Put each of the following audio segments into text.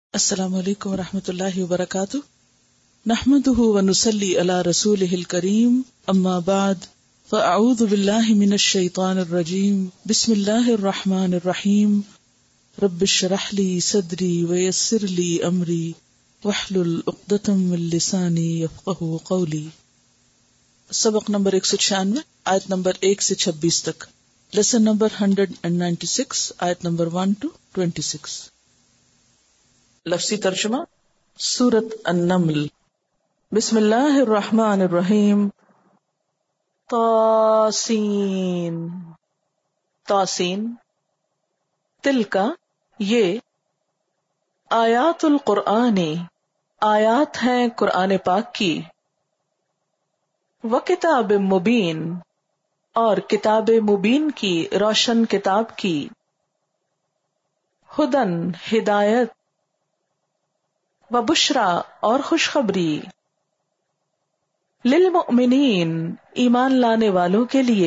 السلام علیکم ورحمۃ اللہ وبرکاتہ، نحمده ونصلی علی رسولہ الکریم، اما بعد فاعوذ باللہ من الشیطان الرجیم، بسم اللہ الرحمن الرحیم، رب اشرح لی صدری ویسر لی امری واحلل عقدۃ من لسانی یفقہوا قولی۔ سبق نمبر 196، آیت نمبر 1 سے 26 تک، لیسن نمبر 196، آیت نمبر 1 to 26۔ لفظی ترجمہ سورۃ النمل۔ بسم اللہ الرحمن الرحیم۔ طاسین، طاسین، تلکا یہ، آیات القرآن، آیات ہیں قرآن پاک کی، وکتاب مبین، اور کتاب مبین کی، روشن کتاب کی، ہدن، ہدایت، وبشرا، اور خوشخبری، للمؤمنین، ایمان لانے والوں کے لیے،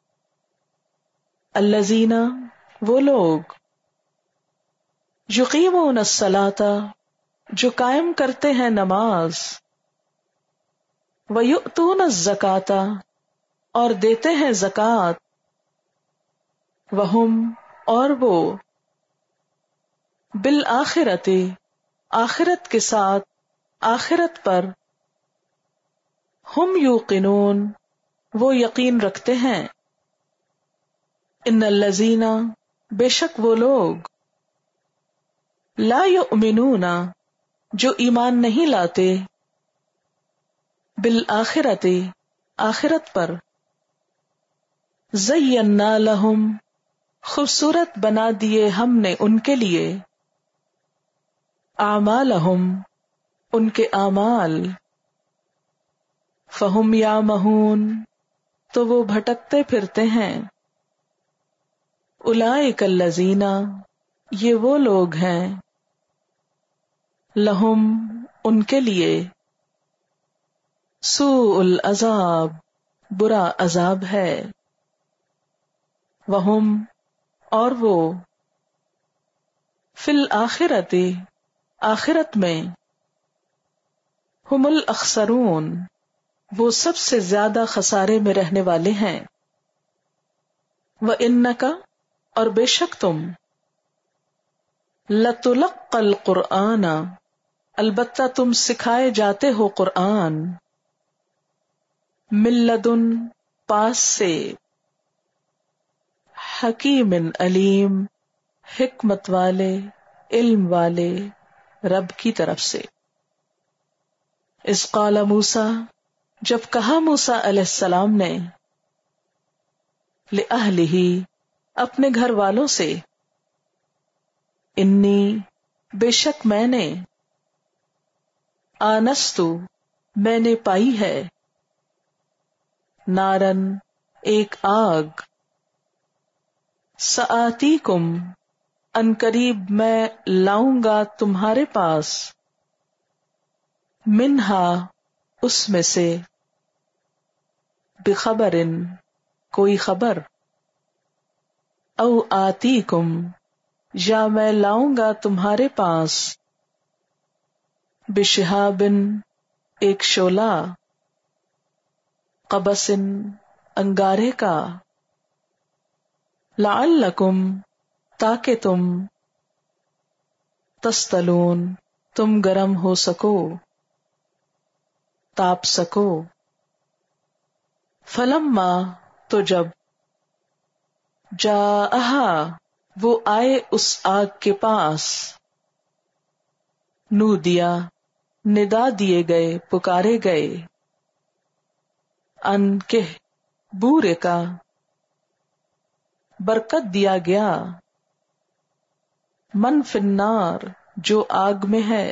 الذین، وہ لوگ، یقیمون الصلاۃ، جو قائم کرتے ہیں نماز، ویؤتون الزکاۃ، اور دیتے ہیں زکوٰۃ، وہم، اور وہ، بالآخرۃ، آخرت کے ساتھ، آخرت پر، ہم یوقنون، وہ یقین رکھتے ہیں، ان الذین، بے شک وہ لوگ، لا یؤمنون، جو ایمان نہیں لاتے، بالآخرۃ، آخرت پر، زینا لہم، خوبصورت بنا دیے ہم نے ان کے لیے، اعمالہم، ان کے اعمال، فہم یامہون، تو وہ بھٹکتے پھرتے ہیں، اولئک الذین، یہ وہ لوگ ہیں، لہم، ان کے لیے، سوء العذاب، برا عذاب ہے، وہم، اور وہ، فی الآخرۃ، آخرت میں، ہم الاخسرون، وہ سب سے زیادہ خسارے میں رہنے والے ہیں، وَإِنَّكَ، اور بے شک تم، لَتُلَقَّى الْقُرْآنَ، البتہ تم سکھائے جاتے ہو قرآن، مِن لَدُن، پاس سے، حکیم علیم، حکمت والے، علم والے، رب کی طرف سے۔ اذ قال موسیٰ، جب کہا موسیٰ علیہ السلام نے، لأہلہ، اپنے گھر والوں سے، انی، بے شک میں نے، آنستو، میں نے پائی ہے، نارن، ایک آگ، سآتیکم، ان قریب میں لاؤں گا تمہارے پاس، منہا، اس میں سے، بخبرن، کوئی خبر، او آتیکم، یا میں لاؤں گا تمہارے پاس، بشہابن، ایک شعلہ، قبسن، انگارے کا، لعلکم، تاکہ تم، تصطلون، تم گرم ہو سکو، تاپ سکو، فلما، تو جب، جاءہا، وہ آئے اس آگ کے پاس، نودیا، ندا دیے گئے، پکارے گئے، ان کہ، بورے کا، برکت دیا گیا، من فی النار، جو آگ میں ہے،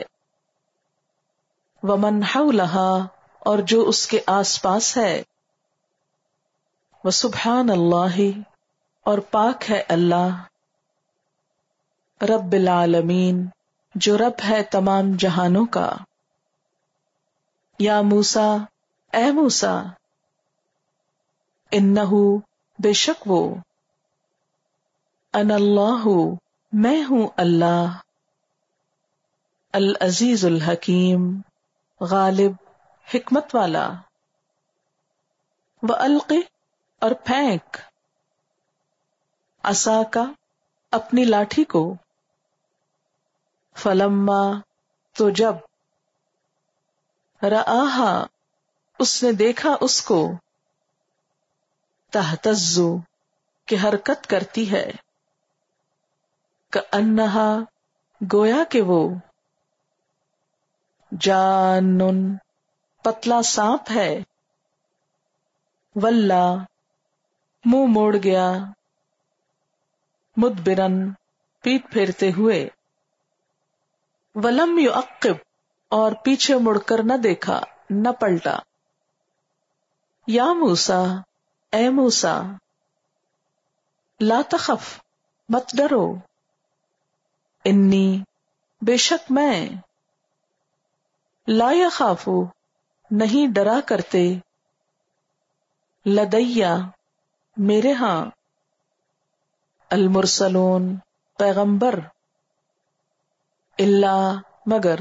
ومن حولہا، اور جو اس کے آس پاس ہے، وسبحان اللہ، اور پاک ہے اللہ، رب العالمین، جو رب ہے تمام جہانوں کا، یا موسیٰ، اے موسیٰ، انہو، بے شک وہ، انا اللہ، میں ہوں اللہ، العزیز الحکیم، غالب حکمت والا، وَأَلْقِ اور پھینک، عصاک اپنی لاٹھی کو، فلما تو جب، رآہا اس نے دیکھا اس کو، تہتز کہ حرکت کرتی ہے، کأنہا گویا کہ وہ، جانن پتلا سانپ ہے، ولا منہ موڑ گیا، مدبرن پیٹ پھیرتے ہوئے، ولم یعقب اور پیچھے مڑ کر نہ دیکھا، نہ پلٹا، یا موسیٰ اے موسیٰ، لا تخف مت ڈرو، انی بے شک میں، لا یخاف نہیں ڈرا کرتے، لدیا میرے ہاں، المرسلون پیغمبر، الا مگر،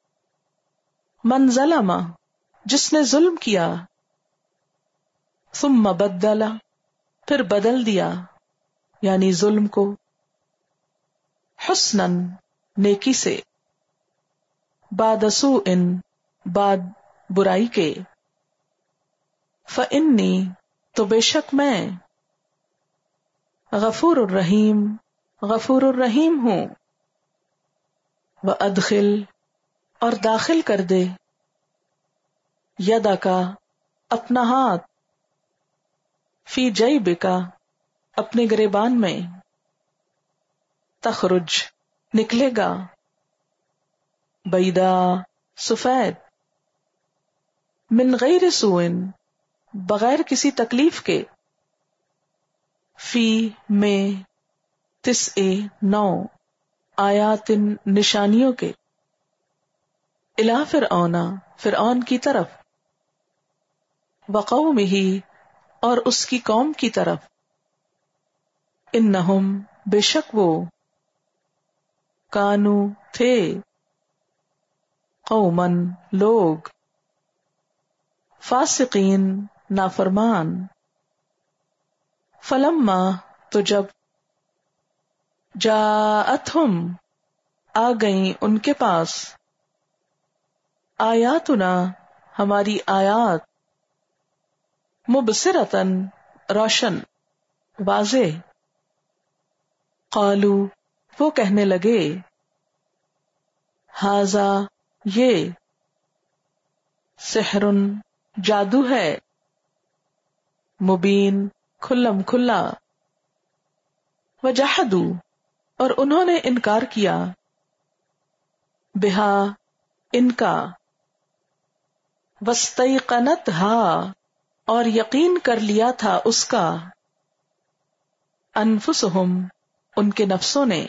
من ظلم جس نے ظلم کیا، ثم بدل پھر بدل دیا، یعنی ظلم کو، حسناً نیکی سے، بعد سوء بعد برائی کے، فإنی تو بے شک میں، غفور الرحیم غفور الرحیم ہوں، وادخل اور داخل کر دے، یدکا اپنا ہاتھ، فی جیبکا اپنے گریبان میں، تخرج نکلے گا، بیدا سفید، من غیر سوء بغیر کسی تکلیف کے، فی میں 9 آیات نشانیوں کے، الی فرعون فرعون کی طرف، وقومہ اور اس کی قوم کی طرف، انہم بے شک وہ، کانو تھے، قومن لوگ، فاسقین نافرمان، فلما تو جب، جاءتہم آ گئیں ان کے پاس، آیاتنا ہماری آیات، مبصرتاً روشن واضح، قالو وہ کہنے لگے، ھذا یہ، سحر جادو ہے، مبین کھلم کھلا، وجحدوا اور انہوں نے انکار کیا، بہا ان کا، واستیقنتھا اور یقین کر لیا تھا اس کا، انفسہم ان کے نفسوں نے،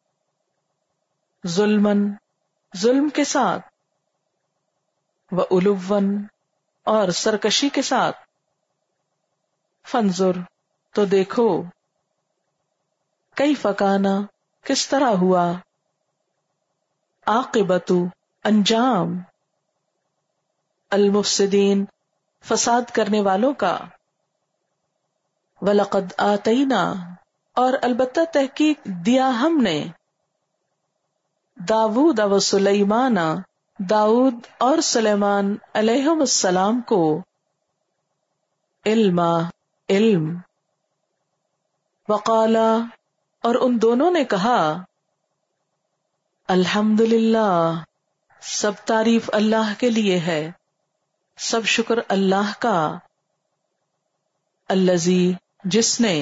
ظلمن ظلم کے ساتھ، وعلوًا اور سرکشی کے ساتھ، فانظر تو دیکھو، کیف کان کس طرح ہوا، عاقبۃ انجام، المفسدین فساد کرنے والوں کا، وَلَقَدْ آتَيْنَا اور البتہ تحقیق دیا ہم نے، داود و سلیمان داؤد اور سلیمان علیہم السلام کو، علم، وقالا اور ان دونوں نے کہا، الحمدللہ سب تعریف اللہ کے لیے ہے، سب شکر اللہ کا، الذی جس نے،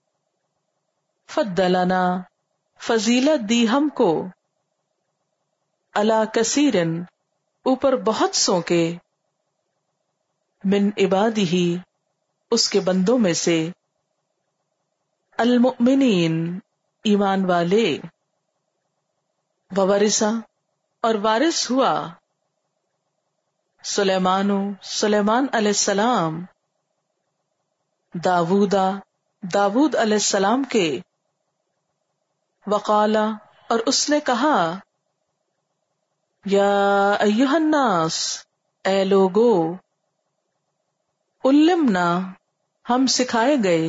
فضلنا فضیلت دی ہم کو، علی کثیرن اوپر بہت سو کے، من عبادہ اس کے بندوں میں سے، المؤمنین ایمان والے، وورثا اور وارث ہوا، سلیمان علیہ السلام، داود علیہ السلام کے، وقالا اور اس نے کہا، یا ایھا الناس، اے لوگو، علمنا، ہم سکھائے گئے،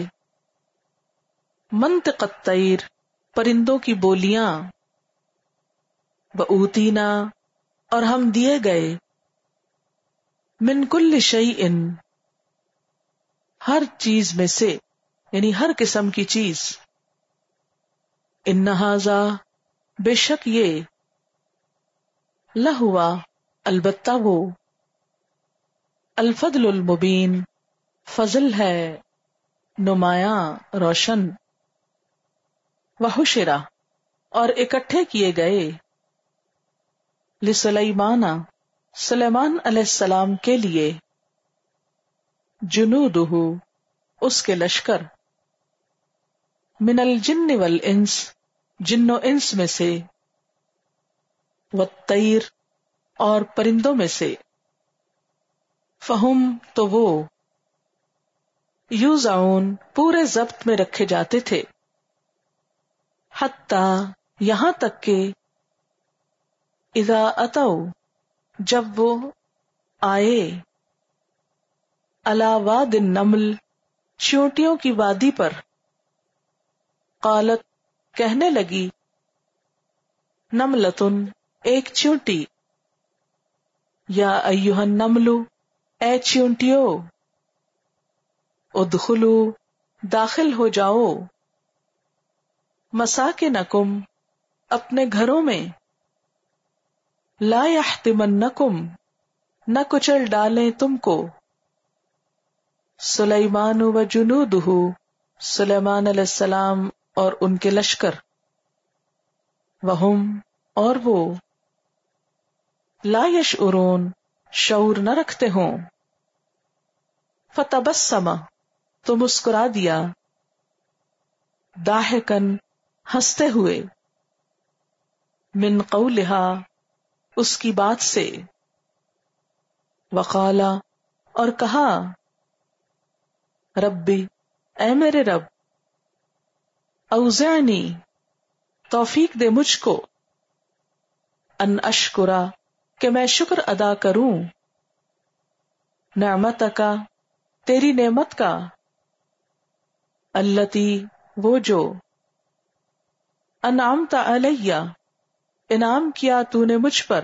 منطق الطیر، پرندوں کی بولیاں، وَأُوتِینَا، اور ہم دیے گئے، من کل شیء، ہر چیز میں سے، یعنی ہر قسم کی چیز، ان ھذا، بے شک یہ، لہوا، البتہ وہ، الفضل المبین، فضل ہے نمایاں روشن، وحشر، اور اکٹھے کیے گئے، لسلیمان، سلیمان علیہ السلام کے لیے، جنودہ، اس کے لشکر، من الجن والانس، جن و انس میں سے، والطیر، اور پرندوں میں سے، فہم، تو وہ، یوزعون، پورے ضبط میں رکھے جاتے تھے، حتی، یہاں تک کہ، اذا اتوا، جب وہ آئے، علی واد النمل، چیونٹیوں کی وادی پر، قالت، کہنے لگی، نملۃ، ایک چیونٹی، یا ایھا النمل، اے چیونٹیو، ادخلوا، داخل ہو جاؤ، مساکنکم، اپنے گھروں میں، لا یحطمنکم، نہ کچل ڈالیں تم کو، سلیمان و جنودہ، سلیمان علیہ السلام اور ان کے لشکر، وہم، اور وہ، لا یشعرون، شعور نہ رکھتے ہوں، فتبسم، تو مسکرا دیا، ضاحکا، ہنستے ہوئے، من قولہا، اس کی بات سے، وقالا، اور کہا، ربی، اے میرے رب، اوزعنی، توفیق دے مجھ کو، ان اشکرا، کہ میں شکر ادا کروں، نعمتک، تیری نعمت کا، التی، وہ جو، انعمت علیہ، انعام کیا تو نے مجھ پر،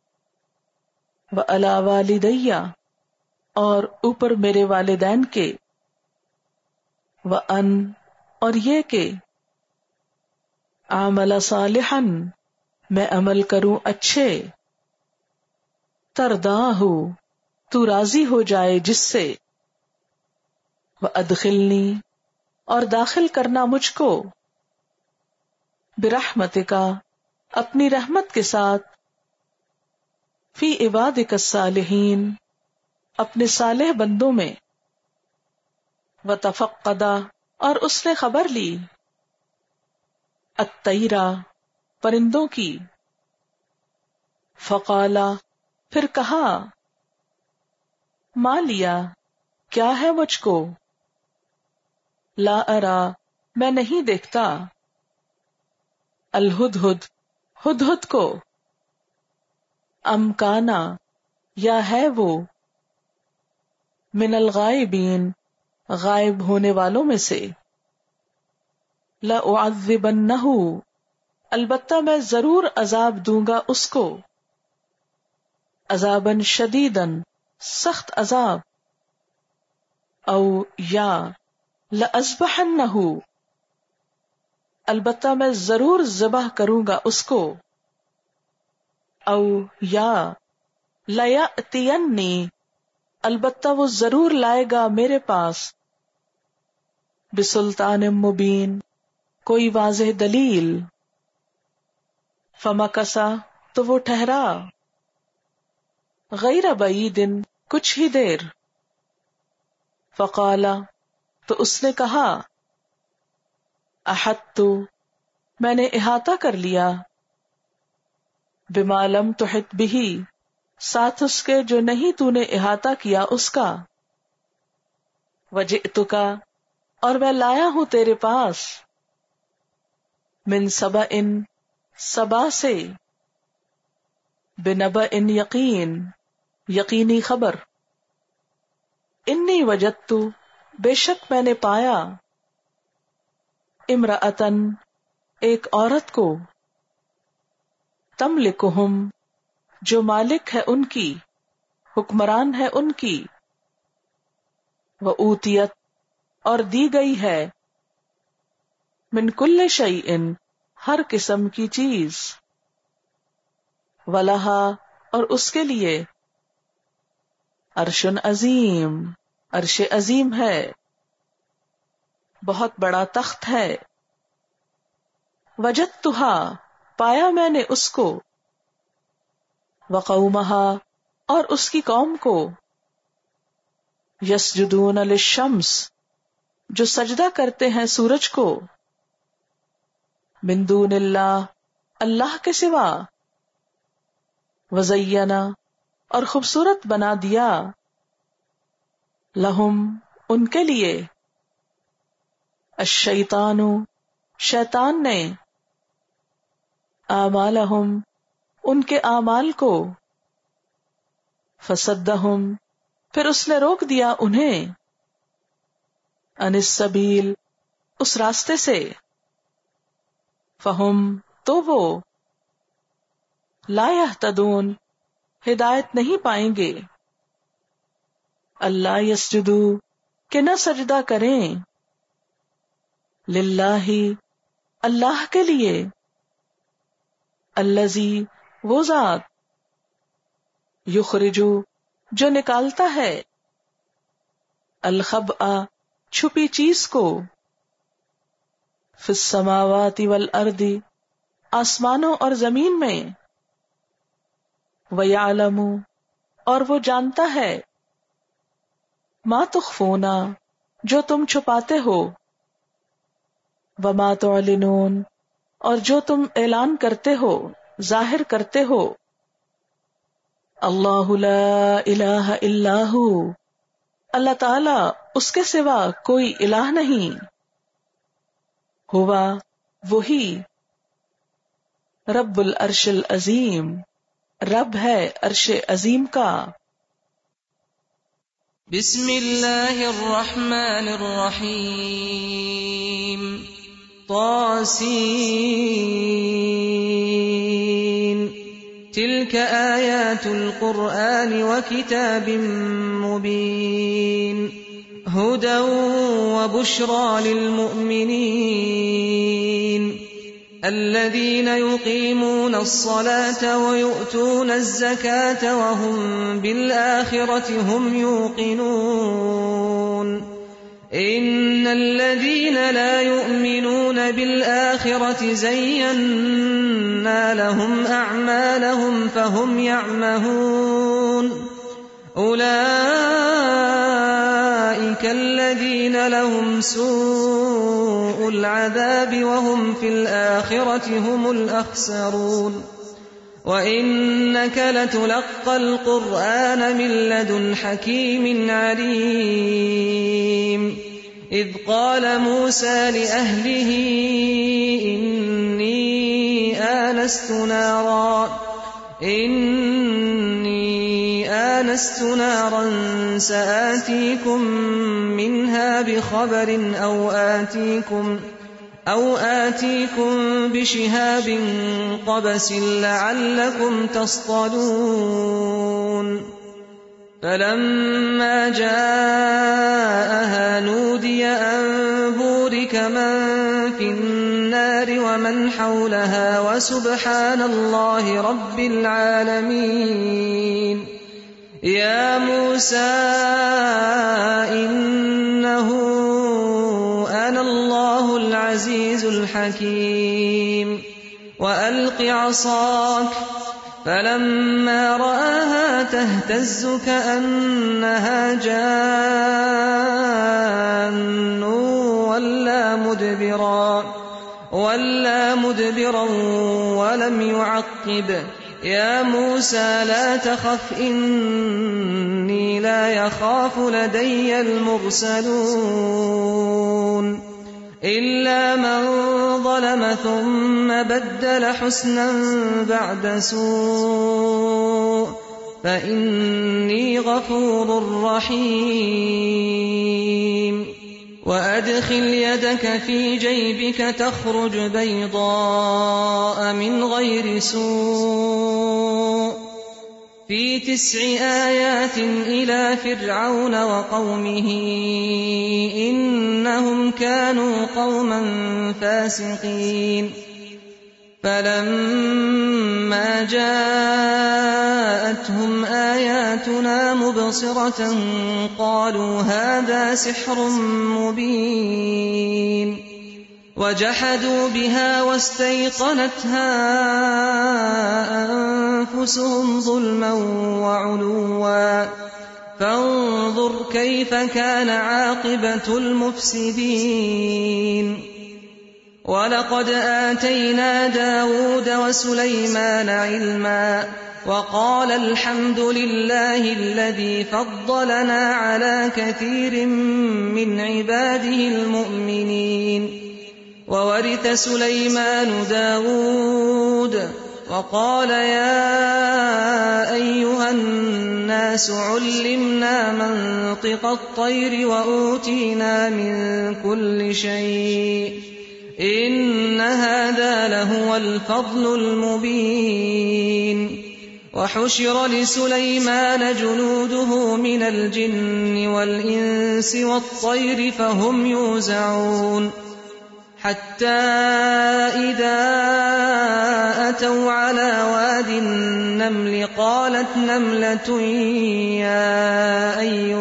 وعلی والدی، اور اوپر میرے والدین کے، وان، اور یہ کہ، عمل صالحا، میں عمل کروں اچھے، ترضاہ، تو راضی ہو جائے جس سے، وادخلنی، اور داخل کرنا مجھ کو، برحمتک، اپنی رحمت کے ساتھ، فی عبادک الصالحین، اپنے صالح بندوں میں، وتفقد، اور اس نے خبر لی، الطیر، پرندوں کی، فقالا، پھر کہا، ما لیا، کیا ہے مجھ کو، لا ارا، میں نہیں دیکھتا، الہدہد، ہدہد کو، ام کانا، یا ہے وہ، من الغائبین، غائب ہونے والوں میں سے، لأعذبنہ، البتہ میں ضرور عذاب دوں گا اس کو، عذابا شدیدا، سخت عذاب، او یا لأذبحنہ، البتہ میں ضرور ذبح کروں گا اس کو، او یا لیأتینی، البتہ وہ ضرور لائے گا میرے پاس، بسلطان مبین، کوئی واضح دلیل، فمکثا، تو وہ ٹھہرا، غیر بعید، کچھ ہی دیر، فقالا، تو اس نے کہا، احطت، میں نے احاطہ کر لیا، بما لم تحط بہ، ساتھ اس کے جو نہیں تو نے احاطہ کیا اس کا، وجئتک، اور میں لایا ہوں تیرے پاس، من سبأ، سبا سے، بنبأ یقین، یقینی خبر. انی وجدت، بے شک میں نے پایا، امرأتن، ایک عورت کو، تملکہم، جو مالک ہے ان کی، حکمران ہے ان کی، وأوتیت، اور دی گئی ہے، من کل شیء، ہر قسم کی چیز، ولہا، اور اس کے لیے، عرش عظیم، عرش عظیم ہے، بہت بڑا تخت ہے. وجدتھا، پایا میں نے اس کو، وقومہا، اور اس کی قوم کو، یسجدون للشمس، جو سجدہ کرتے ہیں سورج کو، من دون اللہ، اللہ کے سوا، وزینا، اور خوبصورت بنا دیا، لہم، ان کے لیے، الشیطان، شیطان نے، اعمالہم، ان کے اعمال کو، فصدہم، پھر اس نے روک دیا انہیں، عن السبیل، اس راستے سے، فہم، تو وہ، لا یہتدون، ہدایت نہیں پائیں گے، اللہ یسجدو، کہ نہ سجدہ کریں، للہ، اللہ کے لیے، الذی، وہ ذات، یخرجو، جو نکالتا ہے، الخبء، چھپی چیز کو، فی السماوات والارض، آسمانوں اور زمین میں، وَيَعْلَمُ، اور وہ جانتا ہے، ما تخفون، جو تم چھپاتے ہو، وما تعلنون، اور جو تم اعلان کرتے ہو، ظاہر کرتے ہو. اللہ لا الہ الا ہو، اللہ تعالی، اس کے سوا کوئی الہ نہیں، ہوا، وہی، رب العرش العظیم، رب ہے عرش عظیم کا. بسم اللہ الرحمن الرحیم. طاسین، تلک آیات القرآن وکتاب مبین، ہدی وبشری للمؤمنین الذین یقیمون الصلاة ویؤتون الزکاة وهم بالآخرة هم یوقنون. ان الذین لا یؤمنون بالآخرة زینا لهم اعمالهم فهم یعمهون. اولئک الذین لهم سوء العذاب وهم في الآخرة هم الأخسرون. وَإِنَّكَ لَتُلَقَّى الْقُرْآنَ مِنْ لَدُنْ حَكِيمٍ عَلِيمٍ. إِذْ قَالَ مُوسَى لِأَهْلِهِ إِنِّي آنَسْتُ نَارًا سَآتِيكُمْ مِنْهَا بِخَبَرٍ أَوْ آتِيكُمْ بِشِهَابٍ قَبَسٍ لَعَلَّكُمْ تَصْطَلُونَ. فَلَمَّا جَاءَهَا نُودِيَ أَن بُورِكَ مَن فِي النَّارِ وَمَنْ حَوْلَهَا وَسُبْحَانَ اللَّهِ رَبِّ الْعَالَمِينَ. يَا مُوسَى إِنَّهُ أَنَا اللَّهُ الْعَزِيزُ الْحَكِيمُ. وَأَلْقِ عَصَاكَ، فَلَمَّا رَآهَا تَهْتَزُّ كَأَنَّهَا جَانٌّ وَلَّى مُدْبِرًا وَلَمْ يُعَقِّبْ. يَا مُوسَى لَا تَخَفْ إِنِّي لَا يَخَافُ لَدَيَّ الْمُرْسَلُونَ. إلا من ظلم ثم بدل حسنا بعد سوء فإني غفور رحيم وأدخل يدك في جيبك تخرج بيضاء من غير سوء في 9 آيات إلى فرعون وقومه إنهم كانوا قوما فاسقين فلما جاءتهم آياتنا مبصرة قالوا هذا سحر مبين وجحدوا بها واستيقنتها أنفسهم ظلما وعلوا فانظر كيف كان عاقبة المفسدين ولقد آتينا داود وسليمان علما وقال الحمد لله الذي فضلنا على كثير من عباده المؤمنين وورث سليمان داود وقال يا أيها الناس علمنا منطق الطير وأوتينا من كل شيء إن هذا لهو الفضل المبين وحشر لسليمان جنوده من الجن والإنس والطير فهم يوزعون حتى إذا أتوا على واد النمل قالت نملة يا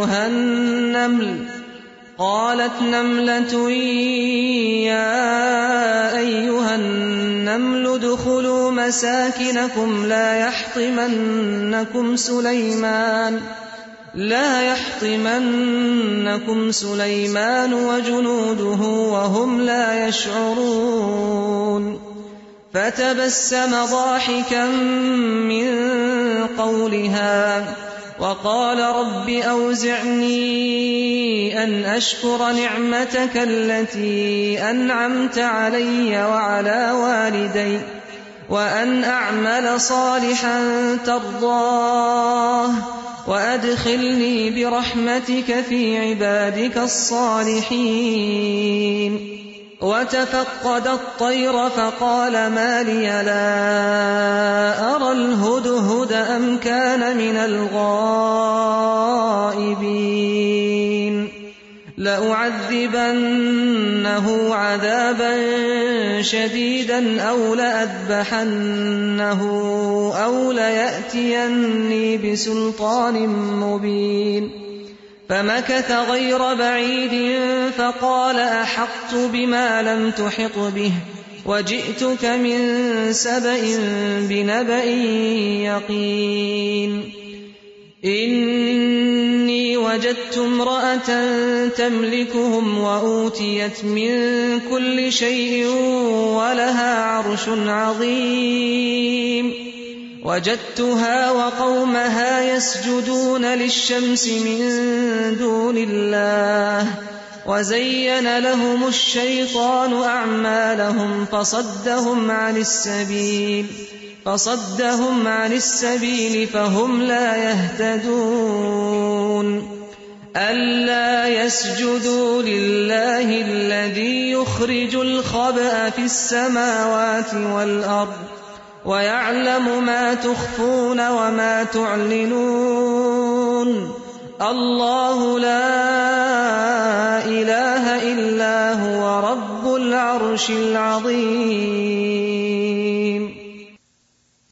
أيها النمل ادخلوا مساكنكم لا يحطمنكم سليمان وجنوده وهم لا يشعرون فتبسم ضاحكا من قولها وقال رب أوزعني أن أشكر نعمتك التي أنعمت علي وعلى والدي وأن أعمل صالحا ترضاه وأدخلني برحمتك في عبادك الصالحين وتفقد الطير فقال ما لي لا أرى الهدهد أم كان من الغائبين لأعذبنه عذابا شديدا أو لأذبحنه أو ليأتيني بسلطان مبين فمكث غير بعيد فقال أحطت بما لم تحط به وجئتك من سبأ بنبأ يقين إني وجدت امرأة تملكهم وأوتيت من كل شيء ولها عرش عظيم وجدتها وقومها يسجدون للشمس من دون الله وزين لهم الشيطان أعمالهم فصدهم عن السبيل فهم لا يهتدون ألا يسجدوا لله الذي يخرج الخبأ في السماوات والأرض ويعلم ما تخفون وما تعلنون الله لا إله إلا هو رب العرش العظيم